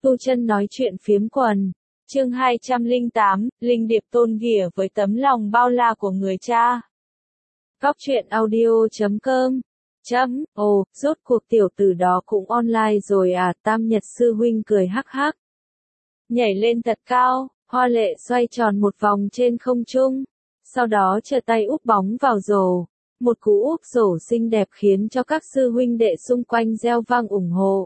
Tu Chân nói chuyện phiếm quần. Chương 208, Linh Điệp tôn ghìa với tấm lòng bao la của người cha. Góc truyện audio.com. Ồ, rốt cuộc tiểu tử đó cũng online rồi à, Tam Nhật sư huynh cười hắc hắc. Nhảy lên thật cao, hoa lệ xoay tròn một vòng trên không trung. Sau đó trở tay úp bóng vào rổ. Một cú úp rổ xinh đẹp khiến cho các sư huynh đệ xung quanh reo vang ủng hộ.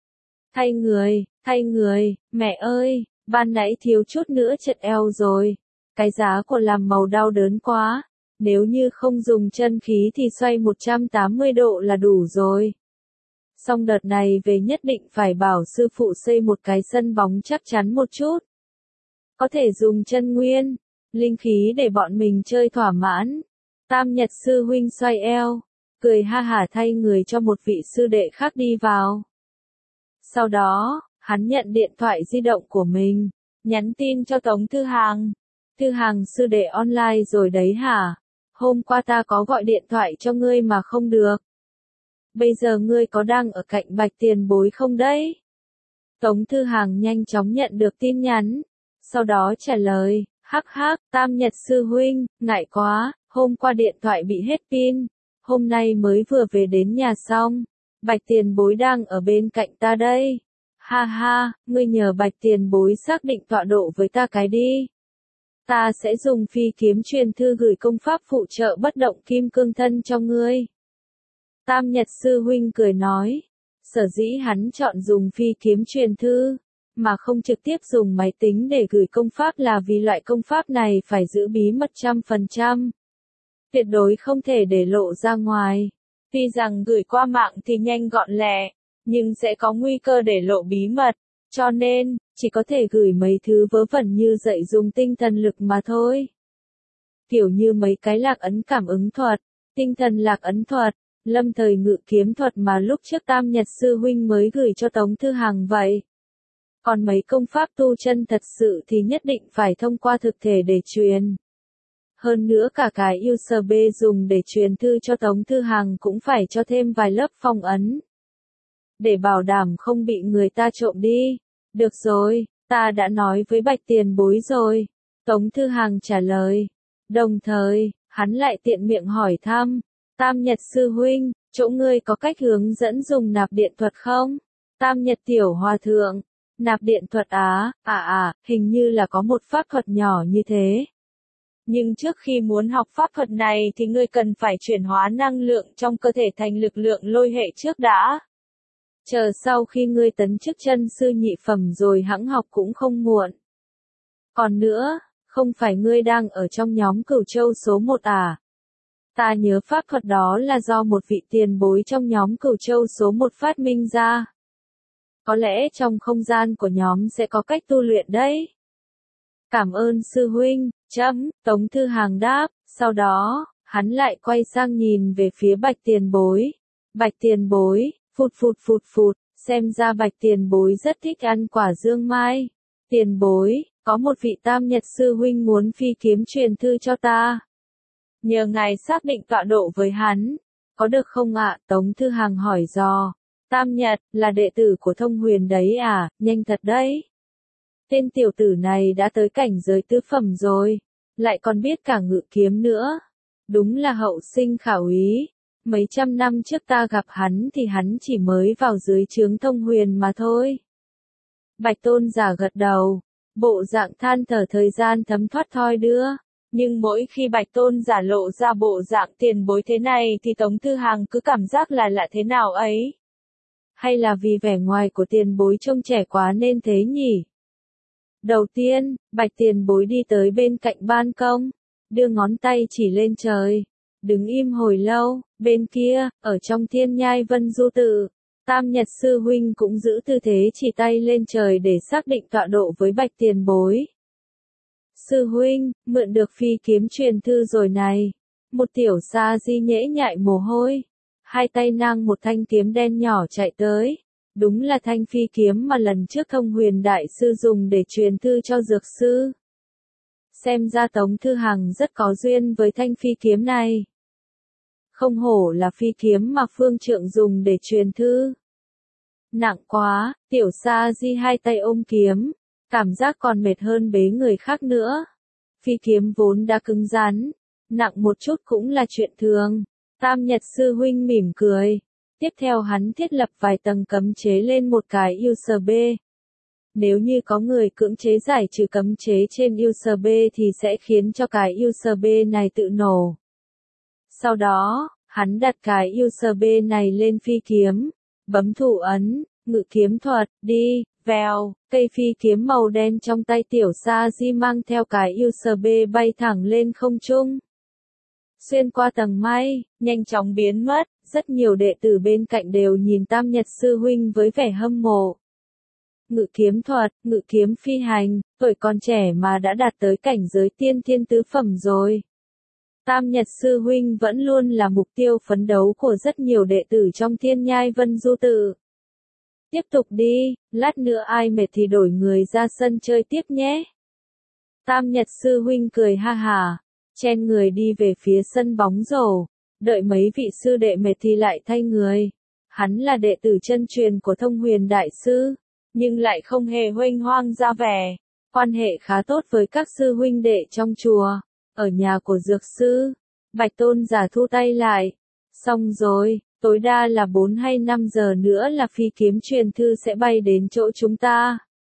Thay người, mẹ ơi, ban nãy thiếu chút nữa trật eo rồi. Cái giá của làm màu đau đớn quá, nếu như không dùng chân khí thì xoay 180 độ là đủ rồi. Xong đợt này về nhất định phải bảo sư phụ xây một cái sân bóng chắc chắn một chút. Có thể dùng chân nguyên, linh khí để bọn mình chơi thỏa mãn. Tam Nhật sư huynh xoay eo, cười ha hả thay người cho một vị sư đệ khác đi vào. Sau đó, hắn nhận điện thoại di động của mình, nhắn tin cho Tống Thư Hàng. Thư Hàng sư đệ online rồi đấy hả? Hôm qua ta có gọi điện thoại cho ngươi mà không được. Bây giờ ngươi có đang ở cạnh Bạch Tiền Bối không đấy? Tống Thư Hàng nhanh chóng nhận được tin nhắn. Sau đó trả lời, hắc hắc, Tam Nhật sư huynh, ngại quá, hôm qua điện thoại bị hết pin. Hôm nay mới vừa về đến nhà xong. Bạch Tiền Bối đang ở bên cạnh ta đây. Ha ha, ngươi nhờ Bạch Tiền Bối xác định tọa độ với ta cái đi. Ta sẽ dùng phi kiếm truyền thư gửi công pháp phụ trợ bất động kim cương thân cho ngươi. Tam Nhật sư huynh cười nói. Sở dĩ hắn chọn dùng phi kiếm truyền thư, mà không trực tiếp dùng máy tính để gửi công pháp là vì loại công pháp này phải giữ bí mật 100%. Tuyệt đối không thể để lộ ra ngoài. Tuy rằng gửi qua mạng thì nhanh gọn lẹ, nhưng sẽ có nguy cơ để lộ bí mật, cho nên, chỉ có thể gửi mấy thứ vớ vẩn như dạy dùng tinh thần lực mà thôi. Kiểu như mấy cái lạc ấn cảm ứng thuật, tinh thần lạc ấn thuật, lâm thời ngự kiếm thuật mà lúc trước Tam Nhật sư huynh mới gửi cho Tống Thư Hàng vậy. Còn mấy công pháp tu chân thật sự thì nhất định phải thông qua thực thể để truyền. Hơn nữa cả cái USB dùng để truyền thư cho Tống Thư Hàng cũng phải cho thêm vài lớp phong ấn. Để bảo đảm không bị người ta trộm đi. Được rồi, ta đã nói với Bạch Tiền Bối rồi. Tống Thư Hàng trả lời. Đồng thời, hắn lại tiện miệng hỏi thăm. Tam Nhật sư huynh, chỗ ngươi có cách hướng dẫn dùng nạp điện thuật không? Tam Nhật tiểu hòa thượng. Nạp điện thuật hình như là có một pháp thuật nhỏ như thế. Nhưng trước khi muốn học pháp thuật này thì ngươi cần phải chuyển hóa năng lượng trong cơ thể thành lực lượng lôi hệ trước đã. Chờ sau khi ngươi tấn chức chân sư nhị phẩm rồi hẵng học cũng không muộn. Còn nữa, không phải ngươi đang ở trong nhóm Cửu Châu số 1 à? Ta nhớ pháp thuật đó là do một vị tiền bối trong nhóm Cửu Châu số 1 phát minh ra. Có lẽ trong không gian của nhóm sẽ có cách tu luyện đấy. Cảm ơn sư huynh, Tống Thư Hàng đáp, sau đó, hắn lại quay sang nhìn về phía Bạch Tiền Bối. Bạch Tiền Bối, phụt, xem ra Bạch Tiền Bối rất thích ăn quả dương mai. Tiền Bối, có một vị Tam Nhật sư huynh muốn phi kiếm truyền thư cho ta. Nhờ ngài xác định tọa độ với hắn, có được không ạ? Tống Thư Hàng hỏi dò. Tam Nhật, là đệ tử của Thông Huyền đấy à, nhanh thật đấy. Tên tiểu tử này đã tới cảnh giới tứ phẩm rồi, lại còn biết cả ngự kiếm nữa. Đúng là hậu sinh khảo úy. Mấy trăm năm trước ta gặp hắn thì hắn chỉ mới vào dưới trướng Thông Huyền mà thôi. Bạch Tôn giả gật đầu, bộ dạng than thở thời gian thấm thoát thoi đưa. Nhưng mỗi khi Bạch Tôn giả lộ ra bộ dạng tiền bối thế này thì Tống Thư Hàng cứ cảm giác là lạ thế nào ấy. Hay là vì vẻ ngoài của tiền bối trông trẻ quá nên thế nhỉ? Đầu tiên, Bạch Tiền Bối đi tới bên cạnh ban công, đưa ngón tay chỉ lên trời, đứng im hồi lâu. Bên kia, ở trong Thiên Nhai Vân Du Tự, Tam Nhật sư huynh cũng giữ tư thế chỉ tay lên trời để xác định tọa độ với Bạch Tiền Bối. Sư huynh, mượn được phi kiếm truyền thư rồi này. Một tiểu sa di nhễ nhại mồ hôi, hai tay nâng một thanh kiếm đen nhỏ chạy tới. Đúng là thanh phi kiếm mà lần trước Thông Huyền đại sư dùng để truyền thư cho dược sư. Xem ra Tống Thư Hàng rất có duyên với thanh phi kiếm này. Không hổ là phi kiếm mà phương trượng dùng để truyền thư. Nặng quá, Tiểu Sa Di hai tay ôm kiếm, cảm giác còn mệt hơn bế người khác nữa. Phi kiếm vốn đã cứng rắn, nặng một chút cũng là chuyện thường. Tam Nhật sư huynh mỉm cười. Tiếp theo hắn thiết lập vài tầng cấm chế lên một cái USB. Nếu như có người cưỡng chế giải trừ cấm chế trên USB thì sẽ khiến cho cái USB này tự nổ. Sau đó, hắn đặt cái USB này lên phi kiếm, bấm thủ ấn, ngự kiếm thuật, đi, vèo, cây phi kiếm màu đen trong tay Tiểu Sa Di mang theo cái USB bay thẳng lên không trung. Xuyên qua tầng mây, nhanh chóng biến mất, rất nhiều đệ tử bên cạnh đều nhìn Tam Nhật sư huynh với vẻ hâm mộ. Ngự kiếm thuật, ngự kiếm phi hành, tuổi còn trẻ mà đã đạt tới cảnh giới tiên thiên tứ phẩm rồi. Tam Nhật sư huynh vẫn luôn là mục tiêu phấn đấu của rất nhiều đệ tử trong Thiên Nhai Vân Du Tự. Tiếp tục đi, lát nữa ai mệt thì đổi người ra sân chơi tiếp nhé. Tam Nhật sư huynh cười ha hả, chen người đi về phía sân bóng rổ, đợi mấy vị sư đệ mệt thì lại thay người. Hắn là đệ tử chân truyền của Thông Huyền Đại Sư, nhưng lại không hề huênh hoang ra vẻ, quan hệ khá tốt với các sư huynh đệ trong chùa. Ở nhà của dược sư, Bạch Tôn giả thu tay lại. Xong rồi, tối đa là 4 hay 5 giờ nữa là phi kiếm truyền thư sẽ bay đến chỗ chúng ta.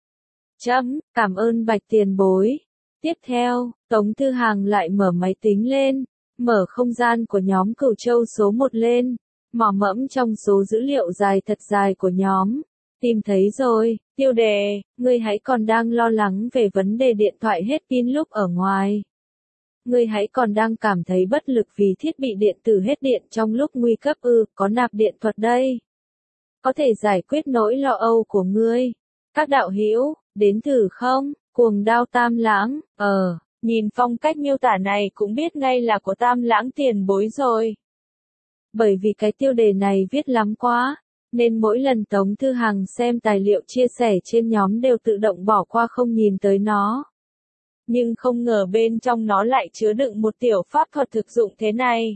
Cảm ơn Bạch tiền bối. Tiếp theo, Tống Thư Hàng lại mở máy tính lên, mở không gian của nhóm Cửu Châu số 1 lên, mò mẫm trong số dữ liệu dài thật dài của nhóm. Tìm thấy rồi, tiêu đề, ngươi hãy còn đang lo lắng về vấn đề điện thoại hết pin lúc ở ngoài. Ngươi hãy còn đang cảm thấy bất lực vì thiết bị điện tử hết điện trong lúc nguy cấp có nạp điện thuật đây. Có thể giải quyết nỗi lo âu của ngươi. Các đạo hữu, đến thử không? Cuồng đao Tam Lãng, nhìn phong cách miêu tả này cũng biết ngay là của Tam Lãng tiền bối rồi. Bởi vì cái tiêu đề này viết lắm quá, nên mỗi lần Tống Thư Hằng xem tài liệu chia sẻ trên nhóm đều tự động bỏ qua không nhìn tới nó. Nhưng không ngờ bên trong nó lại chứa đựng một tiểu pháp thuật thực dụng thế này.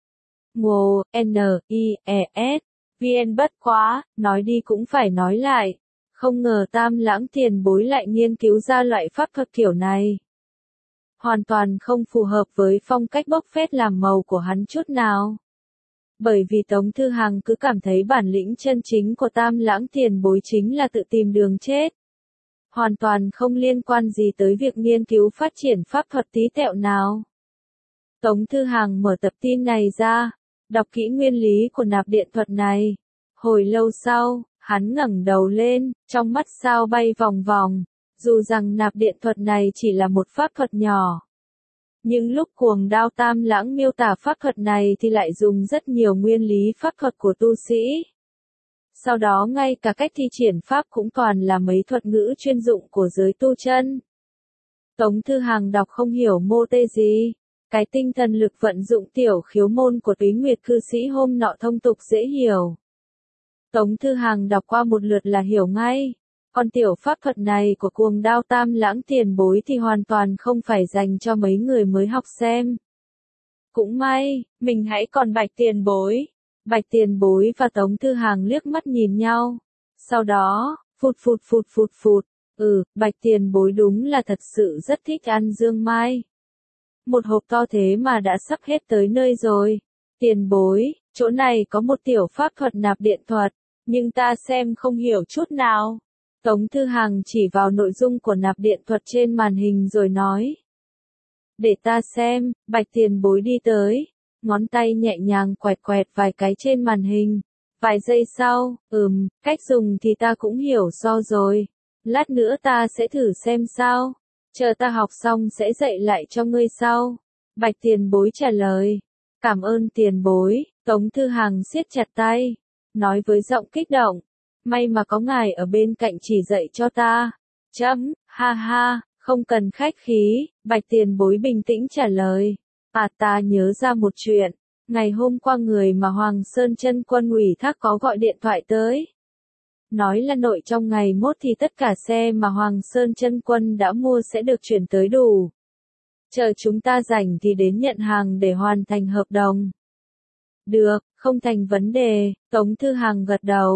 Ngô, N-I-E-S, VN bất quá, nói đi cũng phải nói lại. Không ngờ Tam Lãng tiền bối lại nghiên cứu ra loại pháp thuật kiểu này. Hoàn toàn không phù hợp với phong cách bốc phét làm màu của hắn chút nào. Bởi vì Tống Thư Hằng cứ cảm thấy bản lĩnh chân chính của Tam Lãng tiền bối chính là tự tìm đường chết. Hoàn toàn không liên quan gì tới việc nghiên cứu phát triển pháp thuật tí tẹo nào. Tống Thư Hằng mở tập tin này ra, đọc kỹ nguyên lý của nạp điện thuật này. Hồi lâu sau, hắn ngẩng đầu lên, trong mắt sao bay vòng vòng, dù rằng nạp điện thuật này chỉ là một pháp thuật nhỏ. Nhưng lúc Cuồng Đao Tam Lãng miêu tả pháp thuật này thì lại dùng rất nhiều nguyên lý pháp thuật của tu sĩ. Sau đó ngay cả cách thi triển pháp cũng toàn là mấy thuật ngữ chuyên dụng của giới tu chân. Tống Thư Hằng đọc không hiểu mô tê gì. Cái tinh thần lực vận dụng tiểu khiếu môn của Túy Nguyệt cư sĩ hôm nọ thông tục dễ hiểu. Tống Thư Hằng đọc qua một lượt là hiểu ngay. Còn tiểu pháp thuật này của Cuồng Đao Tam Lãng tiền bối thì hoàn toàn không phải dành cho mấy người mới học xem. Cũng may, mình hãy còn Bạch tiền bối. Bạch tiền bối và Tống Thư Hằng liếc mắt nhìn nhau. Sau đó, phụt. Bạch tiền bối đúng là thật sự rất thích ăn dương mai. Một hộp to thế mà đã sắp hết tới nơi rồi. Tiền bối, chỗ này có một tiểu pháp thuật nạp điện thuật, nhưng ta xem không hiểu chút nào. Tống Thư Hằng chỉ vào nội dung của nạp điện thuật trên màn hình rồi nói. Để ta xem, Bạch tiền bối đi tới. Ngón tay nhẹ nhàng quẹt vài cái trên màn hình. Vài giây sau, cách dùng thì ta cũng hiểu rồi. Lát nữa ta sẽ thử xem sao. Chờ ta học xong sẽ dạy lại cho ngươi sau. Bạch tiền bối trả lời. Cảm ơn tiền bối. Tống Thư Hằng siết chặt tay. Nói với giọng kích động. May mà có ngài ở bên cạnh chỉ dạy cho ta. Ha, không cần khách khí. Bạch tiền bối bình tĩnh trả lời. Ta nhớ ra một chuyện. Ngày hôm qua người mà Hoàng Sơn Chân Quân ủy thác có gọi điện thoại tới. Nói là nội trong ngày mốt thì tất cả xe mà Hoàng Sơn Chân Quân đã mua sẽ được chuyển tới đủ. Chờ chúng ta rảnh thì đến nhận hàng để hoàn thành hợp đồng. Được, không thành vấn đề, Tống Thư Hằng gật đầu.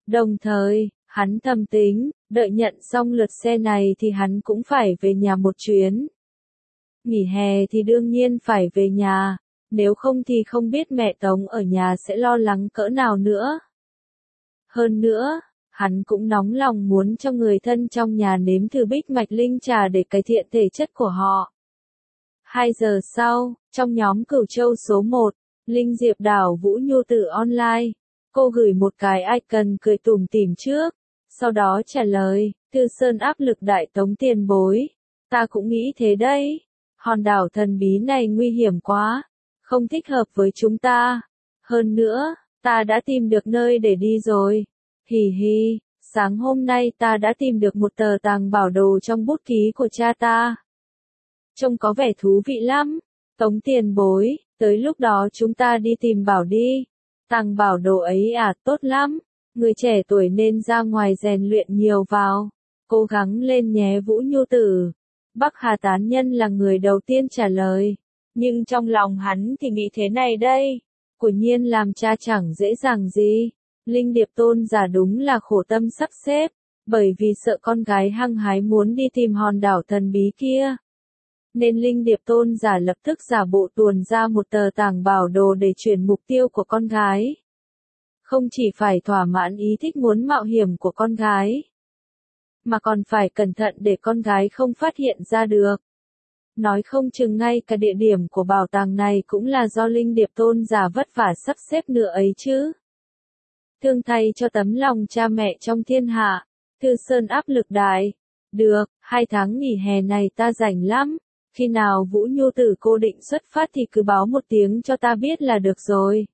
Đồng thời, hắn thầm tính, đợi nhận xong lượt xe này thì hắn cũng phải về nhà một chuyến. Nghỉ hè thì đương nhiên phải về nhà, nếu không thì không biết mẹ Tống ở nhà sẽ lo lắng cỡ nào nữa. Hơn nữa, hắn cũng nóng lòng muốn cho người thân trong nhà nếm thử bích mạch linh trà để cải thiện thể chất của họ. 2 giờ sau, trong nhóm Cửu Châu số 1, Linh Diệp đảo Vũ Nhu Tử online, cô gửi một cái icon cười tủm tỉm trước, sau đó trả lời, Thư Sơn áp lực đại Tống tiền bối, ta cũng nghĩ thế đấy, hòn đảo thần bí này nguy hiểm quá, không thích hợp với chúng ta, hơn nữa, ta đã tìm được nơi để đi rồi, hì hì, sáng hôm nay ta đã tìm được một tờ tàng bảo đồ trong bút ký của cha ta. Trông có vẻ thú vị lắm, Tống tiền bối, tới lúc đó chúng ta đi tìm bảo đi. Tàng bảo đồ ấy à, tốt lắm, người trẻ tuổi nên ra ngoài rèn luyện nhiều vào, cố gắng lên nhé Vũ Nhu Tử. Bắc Hà tán nhân là người đầu tiên trả lời, nhưng trong lòng hắn thì nghĩ thế này đây, quả nhiên làm cha chẳng dễ dàng gì. Linh Điệp tôn giả đúng là khổ tâm sắp xếp, bởi vì sợ con gái hăng hái muốn đi tìm hòn đảo thần bí kia. Nên Linh Điệp tôn giả lập tức giả bộ tuồn ra một tờ tàng bảo đồ để chuyển mục tiêu của con gái. Không chỉ phải thỏa mãn ý thích muốn mạo hiểm của con gái, mà còn phải cẩn thận để con gái không phát hiện ra được. Nói không chừng ngay cả địa điểm của bảo tàng này cũng là do Linh Điệp tôn giả vất vả sắp xếp nữa ấy chứ. Thương thay cho tấm lòng cha mẹ trong thiên hạ, Thư Sơn áp lực đại. Được, 2 tháng nghỉ hè này ta rảnh lắm. Khi nào Vũ Nhu Tử cô định xuất phát thì cứ báo một tiếng cho ta biết là được rồi.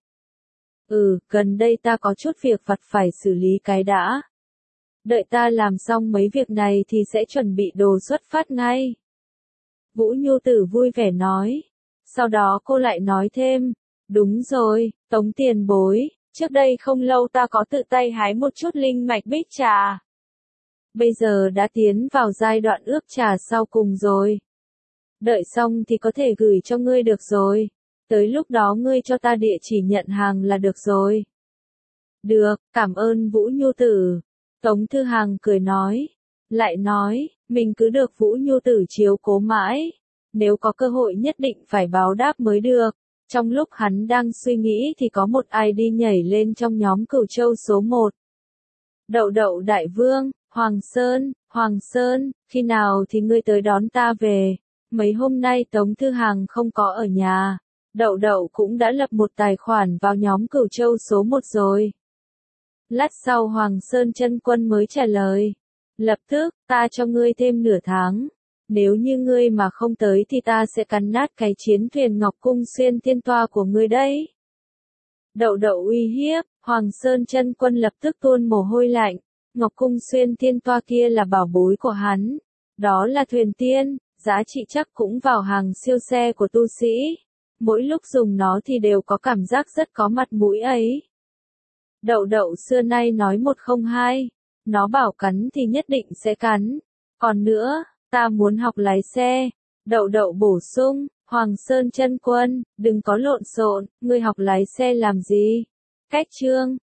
Gần đây ta có chút việc vặt phải xử lý cái đã. Đợi ta làm xong mấy việc này thì sẽ chuẩn bị đồ xuất phát ngay. Vũ Nhu Tử vui vẻ nói. Sau đó cô lại nói thêm. Đúng rồi, Tống tiền bối, trước đây không lâu ta có tự tay hái một chút linh mạch bích trà. Bây giờ đã tiến vào giai đoạn ướp trà sau cùng rồi. Đợi xong thì có thể gửi cho ngươi được rồi. Tới lúc đó ngươi cho ta địa chỉ nhận hàng là được rồi. Được, cảm ơn Vũ Nhu Tử. Tống Thư Hàng cười nói. Lại nói, mình cứ được Vũ Nhu Tử chiếu cố mãi. Nếu có cơ hội nhất định phải báo đáp mới được. Trong lúc hắn đang suy nghĩ thì có một ID nhảy lên trong nhóm Cửu Châu số 1. Đậu đậu đại vương, Hoàng Sơn, khi nào thì ngươi tới đón ta về? Mấy hôm nay Tống Thư Hàng không có ở nhà, Đậu Đậu cũng đã lập một tài khoản vào nhóm Cửu Châu số 1 rồi. Lát sau Hoàng Sơn Chân Quân mới trả lời, lập tức, ta cho ngươi thêm nửa tháng, nếu như ngươi mà không tới thì ta sẽ cắn nát cái chiến thuyền Ngọc Cung Xuyên Thiên Toa của ngươi đấy. Đậu Đậu uy hiếp, Hoàng Sơn Chân Quân lập tức tuôn mồ hôi lạnh, Ngọc Cung Xuyên Thiên Toa kia là bảo bối của hắn, đó là thuyền tiên. Giá trị chắc cũng vào hàng siêu xe của tu sĩ. Mỗi lúc dùng nó thì đều có cảm giác rất có mặt mũi ấy. Đậu Đậu xưa nay nói 102. Nó bảo cắn thì nhất định sẽ cắn. Còn nữa, ta muốn học lái xe. Đậu Đậu bổ sung, Hoàng Sơn Chân Quân, đừng có lộn xộn, ngươi học lái xe làm gì? Cách chương